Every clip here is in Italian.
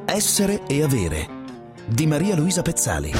Essere e avere di Maria Luisa Pezzali.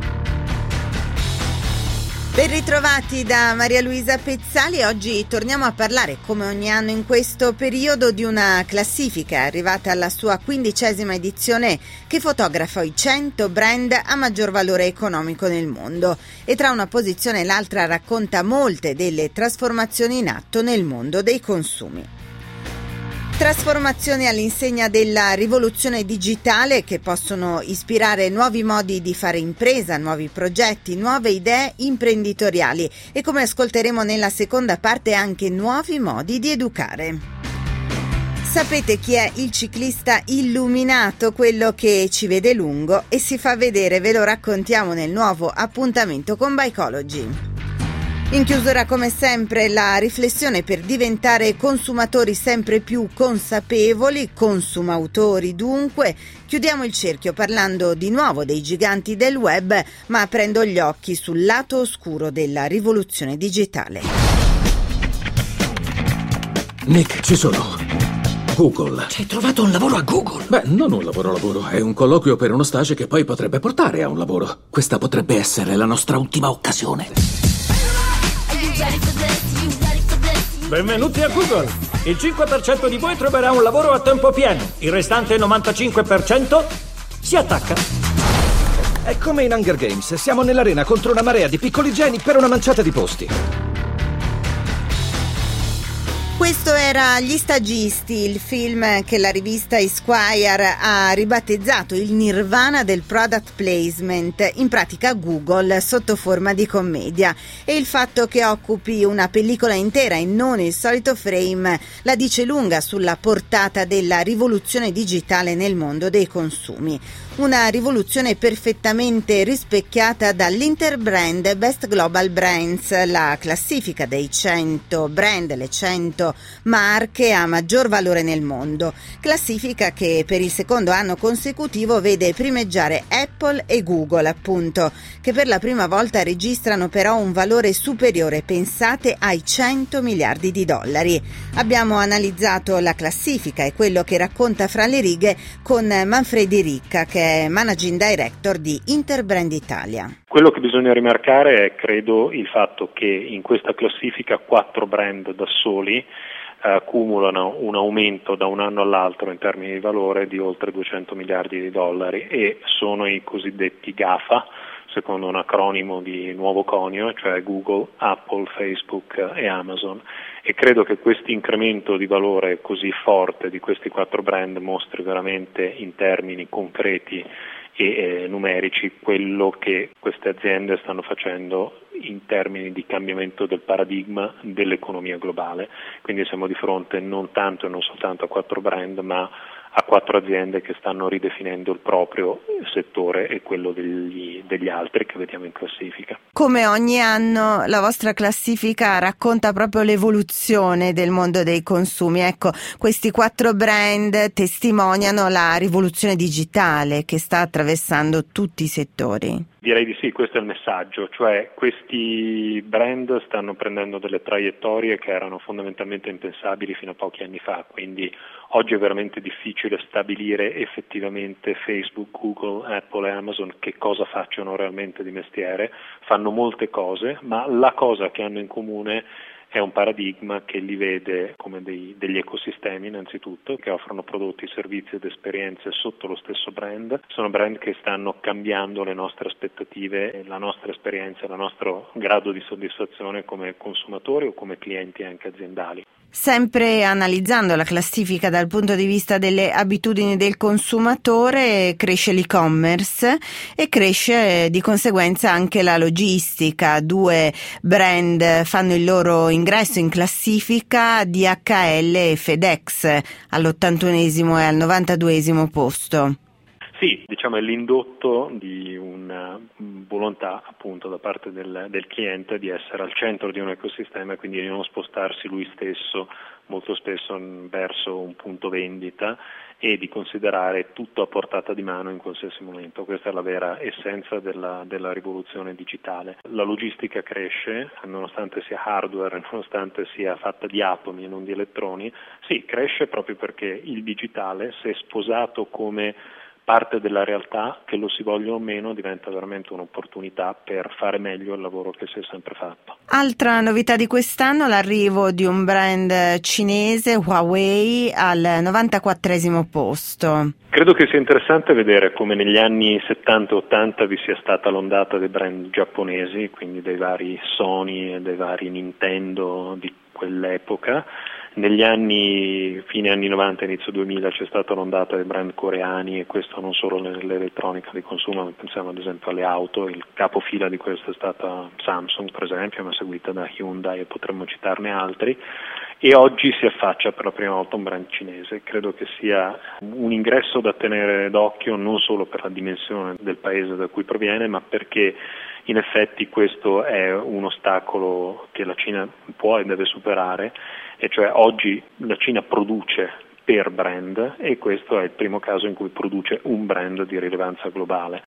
Ben ritrovati da Maria Luisa Pezzali. Oggi torniamo a parlare, come ogni anno in questo periodo, di una classifica arrivata alla sua 15ª edizione che fotografa i 100 brand a maggior valore economico nel mondo e tra una posizione e l'altra racconta molte delle trasformazioni in atto nel mondo dei consumi. Trasformazioni all'insegna della rivoluzione digitale che possono ispirare nuovi modi di fare impresa, nuovi progetti, nuove idee imprenditoriali e, come ascolteremo nella seconda parte, anche nuovi modi di educare. Sapete chi è il ciclista illuminato, quello che ci vede lungo e si fa vedere? Ve lo raccontiamo nel nuovo appuntamento con Bikeology. In chiusura, come sempre, la riflessione per diventare consumatori sempre più consapevoli, consumautori dunque. Chiudiamo il cerchio parlando di nuovo dei giganti del web, ma aprendo gli occhi sul lato oscuro della rivoluzione digitale. Nick, ci sono. Google. Ci hai trovato un lavoro a Google? Beh, non un lavoro, è un colloquio per uno stage che poi potrebbe portare a un lavoro. Questa potrebbe essere la nostra ultima occasione. Benvenuti a Google. Il 5% di voi troverà un lavoro a tempo pieno. Il restante 95% si attacca. È come in Hunger Games. Siamo nell'arena contro una marea di piccoli geni per una manciata di posti. Questo era Gli stagisti, il film che la rivista Esquire ha ribattezzato il nirvana del product placement, in pratica Google sotto forma di commedia. E il fatto che occupi una pellicola intera e non il solito frame la dice lunga sulla portata della rivoluzione digitale nel mondo dei consumi. Una rivoluzione perfettamente rispecchiata dall'Interbrand Best Global Brands, la classifica dei 100 brand, le 100 marche a maggior valore nel mondo. Classifica che per il secondo anno consecutivo vede primeggiare Apple e Google, appunto, che per la prima volta registrano però un valore superiore, pensate, ai 100 miliardi di dollari. Abbiamo analizzato la classifica e quello che racconta fra le righe con Manfredi Ricca, che è Managing Director di Interbrand Italia. Quello che bisogna rimarcare è, credo, il fatto che in questa classifica 4 brand da soli accumulano un aumento da un anno all'altro in termini di valore di oltre 200 miliardi di dollari e sono i cosiddetti GAFA, secondo un acronimo di nuovo conio, cioè Google, Apple, Facebook e Amazon. E credo che questo incremento di valore così forte di questi 4 brand mostri veramente in termini concreti e numerici quello che queste aziende stanno facendo in termini di cambiamento del paradigma dell'economia globale. Quindi siamo di fronte non tanto e non soltanto a 4 brand, ma a 4 aziende che stanno ridefinendo il proprio settore e quello degli altri che vediamo in classifica. Come ogni anno la vostra classifica racconta proprio l'evoluzione del mondo dei consumi. Ecco, questi 4 brand testimoniano la rivoluzione digitale che sta attraversando tutti i settori. Direi di sì, questo è il messaggio, cioè questi brand stanno prendendo delle traiettorie che erano fondamentalmente impensabili fino a pochi anni fa, quindi oggi è veramente difficile stabilire effettivamente Facebook, Google, Apple e Amazon che cosa facciano realmente di mestiere. Fanno molte cose, ma la cosa che hanno in comune è un paradigma che li vede come degli ecosistemi innanzitutto, che offrono prodotti, servizi ed esperienze sotto lo stesso brand. Sono brand che stanno cambiando le nostre aspettative, la nostra esperienza, il nostro grado di soddisfazione come consumatori o come clienti anche aziendali. Sempre analizzando la classifica dal punto di vista delle abitudini del consumatore, cresce l'e-commerce e cresce di conseguenza anche la logistica. 2 brand fanno il loro ingresso in classifica, DHL e FedEx, all'81esimo e al 92esimo posto. Sì, diciamo è l'indotto di una volontà appunto da parte del cliente di essere al centro di un ecosistema e quindi di non spostarsi lui stesso molto spesso verso un punto vendita e di considerare tutto a portata di mano in qualsiasi momento. Questa è la vera essenza della rivoluzione digitale. La logistica cresce, nonostante sia hardware, nonostante sia fatta di atomi e non di elettroni, sì, cresce proprio perché il digitale, se sposato come parte della realtà, che lo si voglia o meno, diventa veramente un'opportunità per fare meglio il lavoro che si è sempre fatto. Altra novità di quest'anno, l'arrivo di un brand cinese, Huawei, al 94° posto. Credo che sia interessante vedere come negli anni 70-80 vi sia stata l'ondata dei brand giapponesi, quindi dei vari Sony e dei vari Nintendo di quell'epoca. Negli anni, fine anni 90, inizio 2000, c'è stata l'ondata dei brand coreani, e questo non solo nell'elettronica di consumo, ma pensiamo ad esempio alle auto. Il capofila di questo è stata Samsung, per esempio, ma seguita da Hyundai, e potremmo citarne altri. E oggi si affaccia per la prima volta un brand cinese. Credo che sia un ingresso da tenere d'occhio, non solo per la dimensione del paese da cui proviene, ma perché in effetti questo è un ostacolo che la Cina può e deve superare, e cioè oggi la Cina produce per brand, e questo è il primo caso in cui produce un brand di rilevanza globale.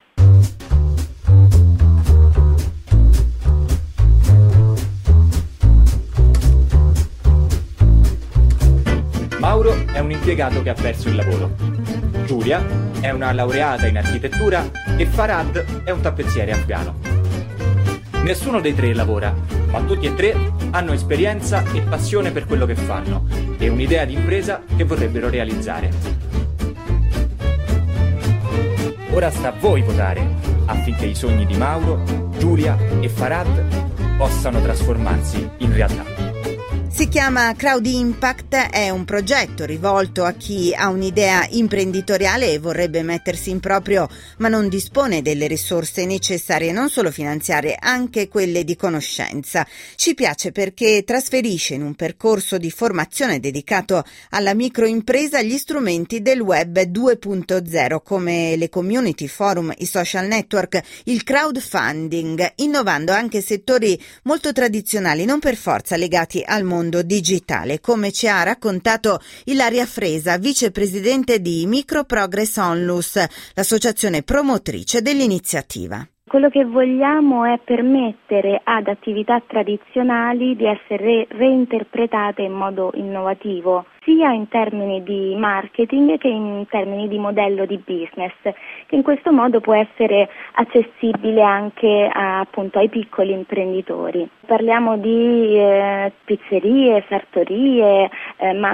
Mauro è un impiegato che ha perso il lavoro. Giulia è una laureata in architettura e Farhad è un tappezziere afghano. Nessuno dei tre lavora, ma tutti e tre hanno esperienza e passione per quello che fanno e un'idea di impresa che vorrebbero realizzare. Ora sta a voi votare affinché i sogni di Mauro, Giulia e Farhad possano trasformarsi in realtà. Si chiama Crowd Impact, è un progetto rivolto a chi ha un'idea imprenditoriale e vorrebbe mettersi in proprio, ma non dispone delle risorse necessarie, non solo finanziarie, anche quelle di conoscenza. Ci piace perché trasferisce in un percorso di formazione dedicato alla microimpresa gli strumenti del web 2.0, come le community, forum, i social network, il crowdfunding, innovando anche settori molto tradizionali, non per forza legati al mondo digitale, come ci ha raccontato Ilaria Fresa, vicepresidente di Micro Progress Onlus, l'associazione promotrice dell'iniziativa. Quello che vogliamo è permettere ad attività tradizionali di essere reinterpretate in modo innovativo, sia in termini di marketing che in termini di modello di business, che in questo modo può essere accessibile anche appunto ai piccoli imprenditori. Parliamo di pizzerie, sartorie, ma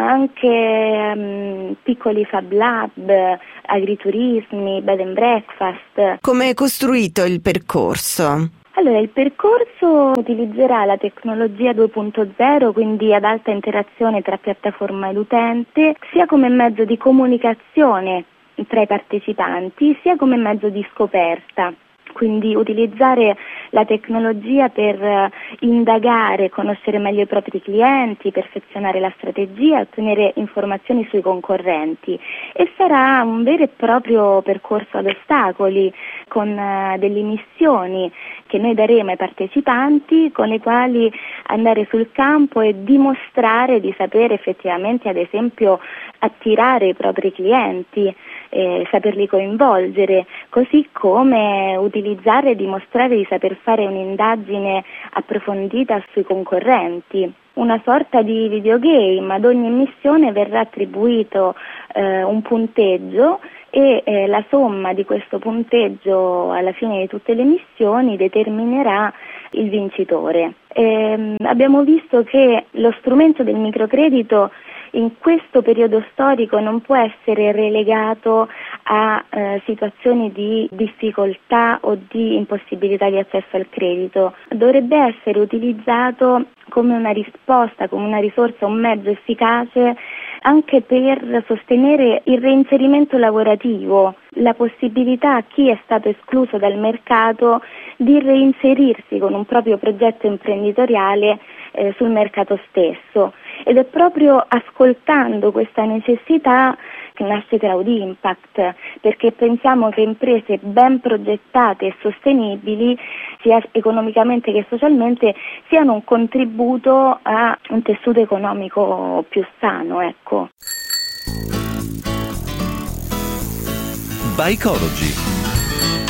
anche piccoli fab lab, agriturismi, bed and breakfast. Come è costruito il percorso? Allora, il percorso utilizzerà la tecnologia 2.0, quindi ad alta interazione tra piattaforma ed utente, sia come mezzo di comunicazione tra i partecipanti, sia come mezzo di scoperta. Quindi utilizzare la tecnologia per indagare, conoscere meglio i propri clienti, perfezionare la strategia, ottenere informazioni sui concorrenti, e sarà un vero e proprio percorso ad ostacoli con delle missioni che noi daremo ai partecipanti, con le quali andare sul campo e dimostrare di sapere effettivamente, ad esempio, attirare i propri clienti, saperli coinvolgere, così come utilizzare e dimostrare di saper fare un'indagine approfondita sui concorrenti. Una sorta di videogame, ad ogni missione verrà attribuito un punteggio e la somma di questo punteggio alla fine di tutte le missioni determinerà il vincitore. Abbiamo visto che lo strumento del microcredito in questo periodo storico non può essere relegato a situazioni di difficoltà o di impossibilità di accesso al credito. Dovrebbe essere utilizzato come una risposta, come una risorsa, un mezzo efficace anche per sostenere il reinserimento lavorativo, la possibilità a chi è stato escluso dal mercato di reinserirsi con un proprio progetto imprenditoriale sul mercato stesso. Ed è proprio ascoltando questa necessità che nasce Crowd Impact, perché pensiamo che imprese ben progettate e sostenibili, sia economicamente che socialmente, siano un contributo a un tessuto economico più sano, ecco. Bikeology.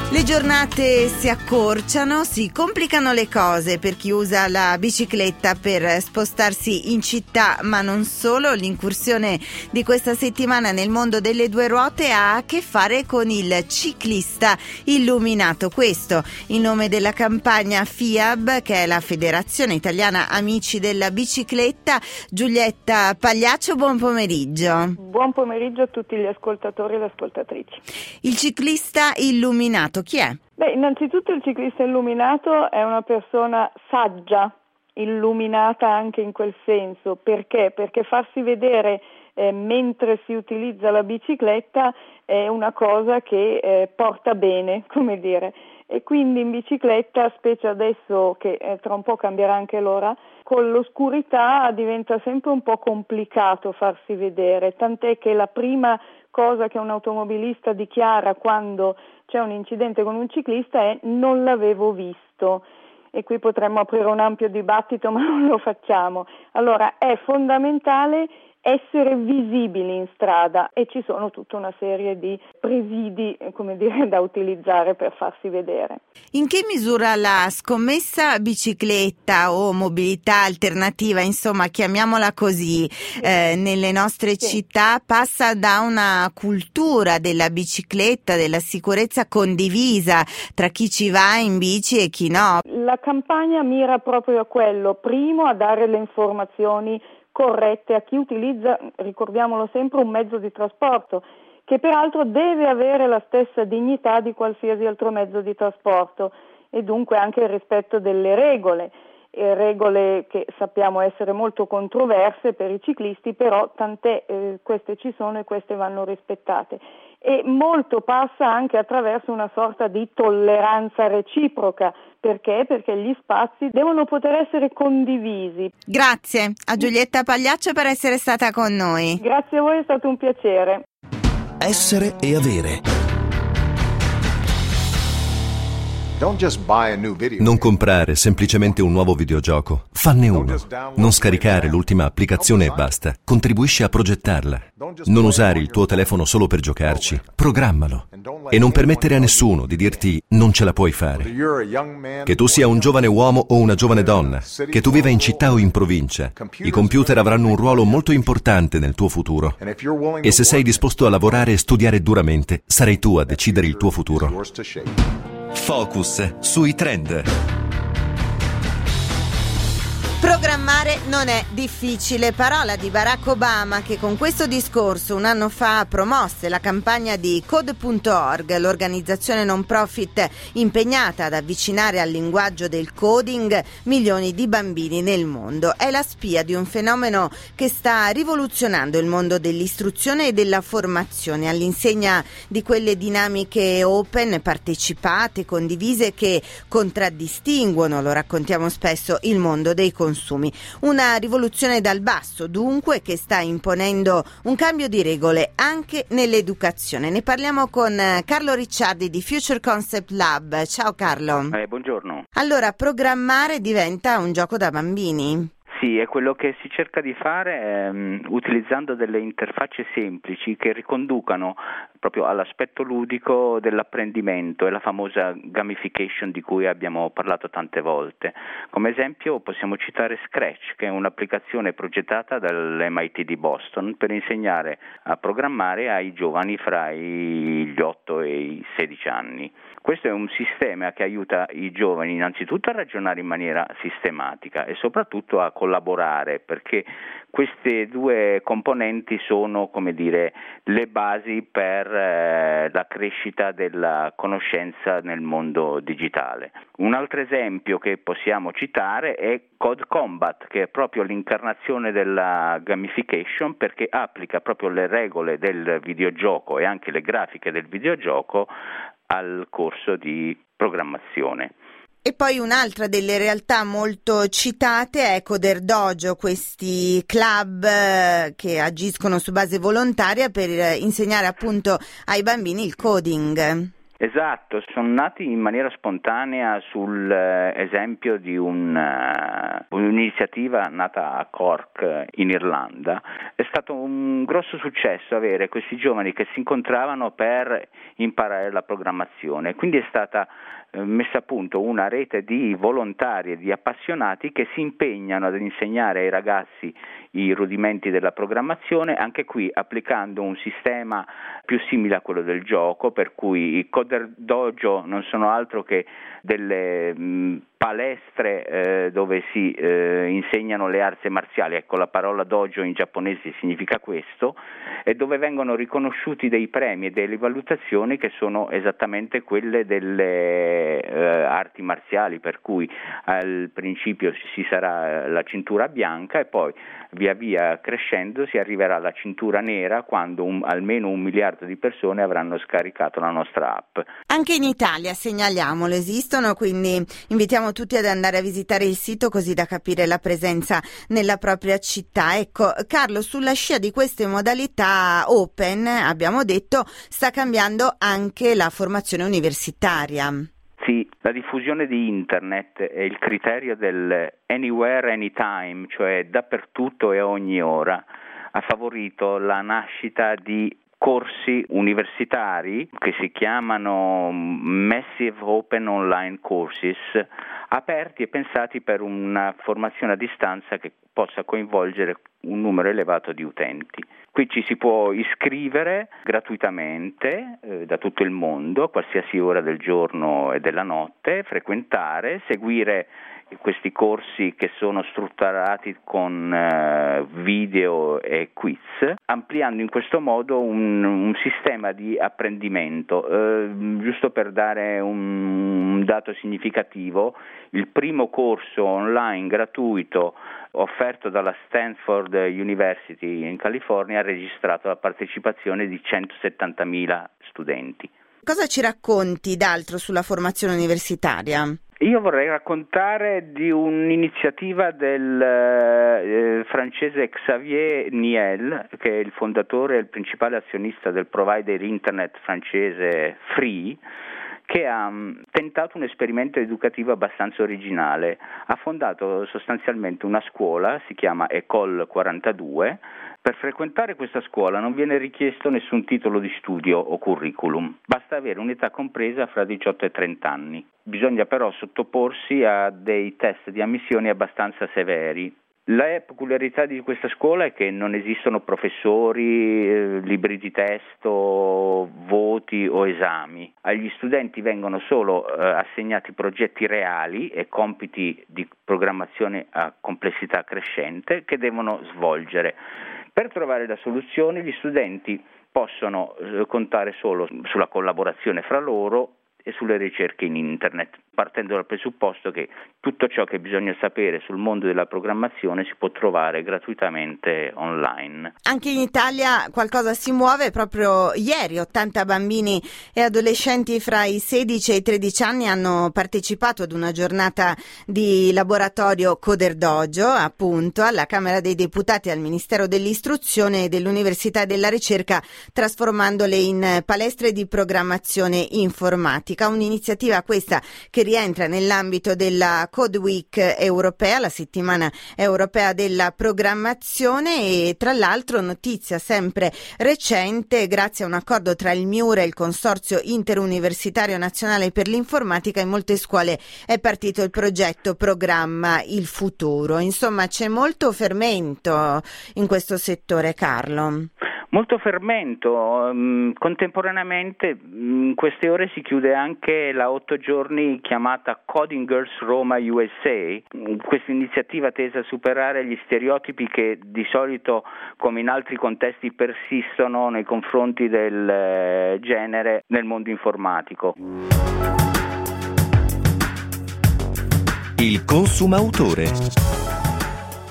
Le giornate si accorciano, si complicano le cose per chi usa la bicicletta per spostarsi in città, ma non solo. L'incursione di questa settimana nel mondo delle due ruote ha a che fare con il ciclista illuminato. Questo in nome della campagna FIAB, che è la Federazione Italiana Amici della Bicicletta. Giulietta Pagliaccio, buon pomeriggio. Buon pomeriggio a tutti gli ascoltatori e le ascoltatrici. Il ciclista illuminato chi è? Innanzitutto il ciclista illuminato è una persona saggia, illuminata anche in quel senso. Perché? Perché farsi vedere mentre si utilizza la bicicletta è una cosa che porta bene, come dire. E quindi in bicicletta, specie adesso che tra un po' cambierà anche l'ora, con l'oscurità diventa sempre un po' complicato farsi vedere, tant'è che la prima cosa che un automobilista dichiara quando c'è un incidente con un ciclista è non l'avevo visto. E qui potremmo aprire un ampio dibattito, ma non lo facciamo. Allora è fondamentale essere visibili in strada e ci sono tutta una serie di presidi, da utilizzare per farsi vedere. In che misura la scommessa bicicletta o mobilità alternativa, insomma, chiamiamola così, nelle nostre città passa da una cultura della bicicletta, della sicurezza condivisa tra chi ci va in bici e chi no? La campagna mira proprio a quello, primo a dare le informazioni corrette a chi utilizza, ricordiamolo sempre, un mezzo di trasporto, che peraltro deve avere la stessa dignità di qualsiasi altro mezzo di trasporto e dunque anche il rispetto delle regole che sappiamo essere molto controverse per i ciclisti, però tant'è, queste ci sono e queste vanno rispettate. E molto passa anche attraverso una sorta di tolleranza reciproca. Perché? Perché gli spazi devono poter essere condivisi. Grazie a Giulietta Pagliaccio per essere stata con noi. Grazie a voi, è stato un piacere. Essere e avere. Non comprare semplicemente un nuovo videogioco. Fanne uno. Non scaricare l'ultima applicazione e basta. Contribuisci a progettarla. Non usare il tuo telefono solo per giocarci. Programmalo. E non permettere a nessuno di dirti non ce la puoi fare. Che tu sia un giovane uomo o una giovane donna, che tu viva in città o in provincia, i computer avranno un ruolo molto importante nel tuo futuro. E se sei disposto a lavorare e studiare duramente, sarai tu a decidere il tuo futuro. Focus sui trend. Programmare non è difficile, parola di Barack Obama, che con questo discorso un anno fa promosse la campagna di Code.org, l'organizzazione non profit impegnata ad avvicinare al linguaggio del coding milioni di bambini nel mondo. È la spia di un fenomeno che sta rivoluzionando il mondo dell'istruzione e della formazione, all'insegna di quelle dinamiche open, partecipate, condivise, che contraddistinguono, lo raccontiamo spesso, il mondo dei consumi. Una rivoluzione dal basso, dunque, che sta imponendo un cambio di regole anche nell'educazione. Ne parliamo con Carlo Ricciardi di Future Concept Lab. Ciao Carlo. Buongiorno. Allora, programmare diventa un gioco da bambini? Sì, è quello che si cerca di fare utilizzando delle interfacce semplici che riconducano proprio all'aspetto ludico dell'apprendimento e la famosa gamification di cui abbiamo parlato tante volte. Come esempio possiamo citare Scratch, che è un'applicazione progettata dall'MIT di Boston per insegnare a programmare ai giovani fra gli 8 e i 16 anni. Questo è un sistema che aiuta i giovani innanzitutto a ragionare in maniera sistematica e soprattutto a collaborare, perché queste due componenti sono, le basi per la crescita della conoscenza nel mondo digitale. Un altro esempio che possiamo citare è Code Combat, che è proprio l'incarnazione della gamification, perché applica proprio le regole del videogioco e anche le grafiche del videogioco al corso di programmazione. E poi un'altra delle realtà molto citate è Coder Dojo, questi club che agiscono su base volontaria per insegnare appunto ai bambini il coding. Esatto, sono nati in maniera spontanea sull'esempio di un'iniziativa nata a Cork in Irlanda. È stato un grosso successo avere questi giovani che si incontravano per imparare la programmazione, quindi è stata messa a punto una rete di volontari e di appassionati che si impegnano ad insegnare ai ragazzi i rudimenti della programmazione, anche qui applicando un sistema più simile a quello del gioco, per cui i Coder Dojo non sono altro che delle palestre dove si insegnano le arti marziali. Ecco, la parola dojo in giapponese significa questo, e dove vengono riconosciuti dei premi e delle valutazioni che sono esattamente quelle delle arti marziali, per cui al principio ci sarà la cintura bianca e poi via via crescendo si arriverà alla cintura nera quando almeno 1 miliardo di persone avranno scaricato la nostra app. Anche in Italia, segnaliamolo, esistono, quindi invitiamo tutti ad andare a visitare il sito così da capire la presenza nella propria città. Ecco, Carlo, sulla scia di queste modalità open, abbiamo detto, sta cambiando anche la formazione universitaria. Sì, la diffusione di internet e il criterio del anywhere, anytime, cioè dappertutto e a ogni ora, ha favorito la nascita di corsi universitari che si chiamano Massive Open Online Courses, aperti e pensati per una formazione a distanza che possa coinvolgere un numero elevato di utenti. Qui ci si può iscrivere gratuitamente da tutto il mondo, a qualsiasi ora del giorno e della notte, frequentare, seguire questi corsi che sono strutturati con video e quiz, ampliando in questo modo un sistema di apprendimento. Giusto per dare un dato significativo, il primo corso online gratuito offerto dalla Stanford University in California ha registrato la partecipazione di 170.000 studenti. Cosa ci racconti d'altro sulla formazione universitaria? Io vorrei raccontare di un'iniziativa del francese Xavier Niel, che è il fondatore e il principale azionista del provider internet francese Free, che ha tentato un esperimento educativo abbastanza originale. Ha fondato sostanzialmente una scuola, si chiama École 42. Per frequentare questa scuola non viene richiesto nessun titolo di studio o curriculum, basta avere un'età compresa fra 18 e 30 anni. Bisogna però sottoporsi a dei test di ammissione abbastanza severi. La peculiarità di questa scuola è che non esistono professori, libri di testo, voti o esami. Agli studenti vengono solo assegnati progetti reali e compiti di programmazione a complessità crescente che devono svolgere. Per trovare la soluzione, gli studenti possono contare solo sulla collaborazione fra loro e sulle ricerche in internet, partendo dal presupposto che tutto ciò che bisogna sapere sul mondo della programmazione si può trovare gratuitamente online. Anche in Italia qualcosa si muove. Proprio ieri 80 bambini e adolescenti fra i 16 e i 13 anni hanno partecipato ad una giornata di laboratorio Coder Dojo, appunto, alla Camera dei Deputati e al Ministero dell'Istruzione e dell'Università e della Ricerca, trasformandole in palestre di programmazione informatica. Un'iniziativa questa che rientra nell'ambito della Code Week europea, la settimana europea della programmazione, e tra l'altro notizia sempre recente, grazie a un accordo tra il MIUR e il Consorzio Interuniversitario Nazionale per l'Informatica, in molte scuole è partito il progetto Programma il Futuro. Insomma, c'è molto fermento in questo settore, Carlo. Molto fermento. Contemporaneamente in queste ore si chiude anche la 8 giorni chiamata Coding Girls Roma USA, questa iniziativa tesa a superare gli stereotipi che di solito, come in altri contesti, persistono nei confronti del genere nel mondo informatico. Il consumautore.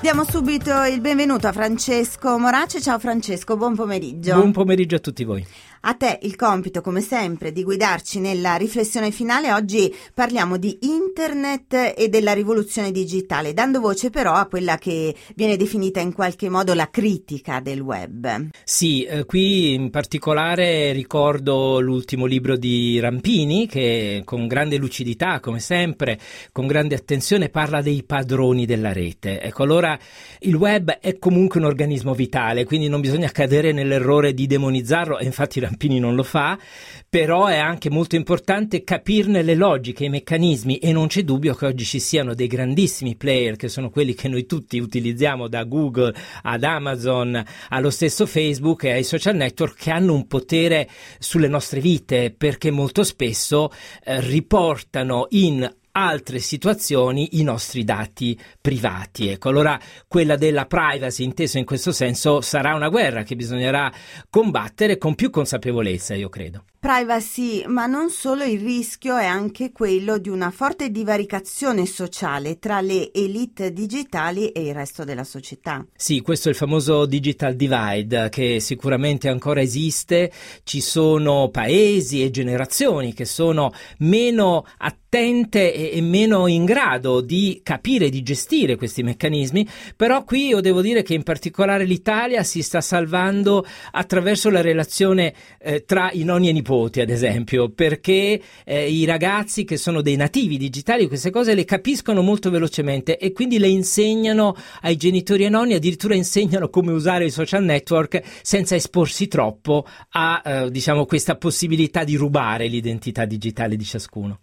Diamo subito il benvenuto a Francesco Morace. Ciao Francesco, buon pomeriggio. Buon pomeriggio a tutti voi. A te il compito, come sempre, di guidarci nella riflessione finale. Oggi parliamo di internet e della rivoluzione digitale, dando voce però a quella che viene definita in qualche modo la critica del web. Sì, qui in particolare ricordo l'ultimo libro di Rampini che con grande lucidità, come sempre, con grande attenzione parla dei padroni della rete. Ecco, allora il web è comunque un organismo vitale, quindi non bisogna cadere nell'errore di demonizzarlo, e infatti Rampini non lo fa, però è anche molto importante capirne le logiche, i meccanismi, e non c'è dubbio che oggi ci siano dei grandissimi player che sono quelli che noi tutti utilizziamo, da Google ad Amazon allo stesso Facebook e ai social network, che hanno un potere sulle nostre vite, perché molto spesso riportano in altre situazioni i nostri dati privati. Ecco, allora quella della privacy, inteso in questo senso, sarà una guerra che bisognerà combattere con più consapevolezza, io credo. Privacy, ma non solo, il rischio è anche quello di una forte divaricazione sociale tra le elite digitali e il resto della società. Sì, questo è il famoso digital divide che sicuramente ancora esiste. Ci sono paesi e generazioni che sono meno attente e meno in grado di capire, di gestire questi meccanismi, però qui io devo dire che in particolare l'Italia si sta salvando attraverso la relazione tra i nonni e nipoti, ad esempio, perché i ragazzi che sono dei nativi digitali queste cose le capiscono molto velocemente e quindi le insegnano ai genitori e nonni, addirittura insegnano come usare i social network senza esporsi troppo a questa possibilità di rubare l'identità digitale di ciascuno.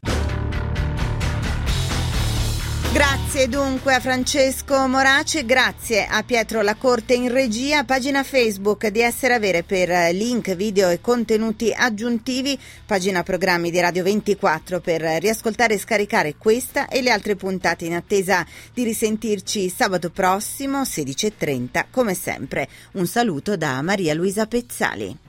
Grazie dunque a Francesco Morace, grazie a Pietro Lacorte in regia, pagina Facebook di Essere Avere per link, video e contenuti aggiuntivi, pagina programmi di Radio 24 per riascoltare e scaricare questa e le altre puntate, in attesa di risentirci sabato prossimo 16:30 come sempre. Un saluto da Maria Luisa Pezzali.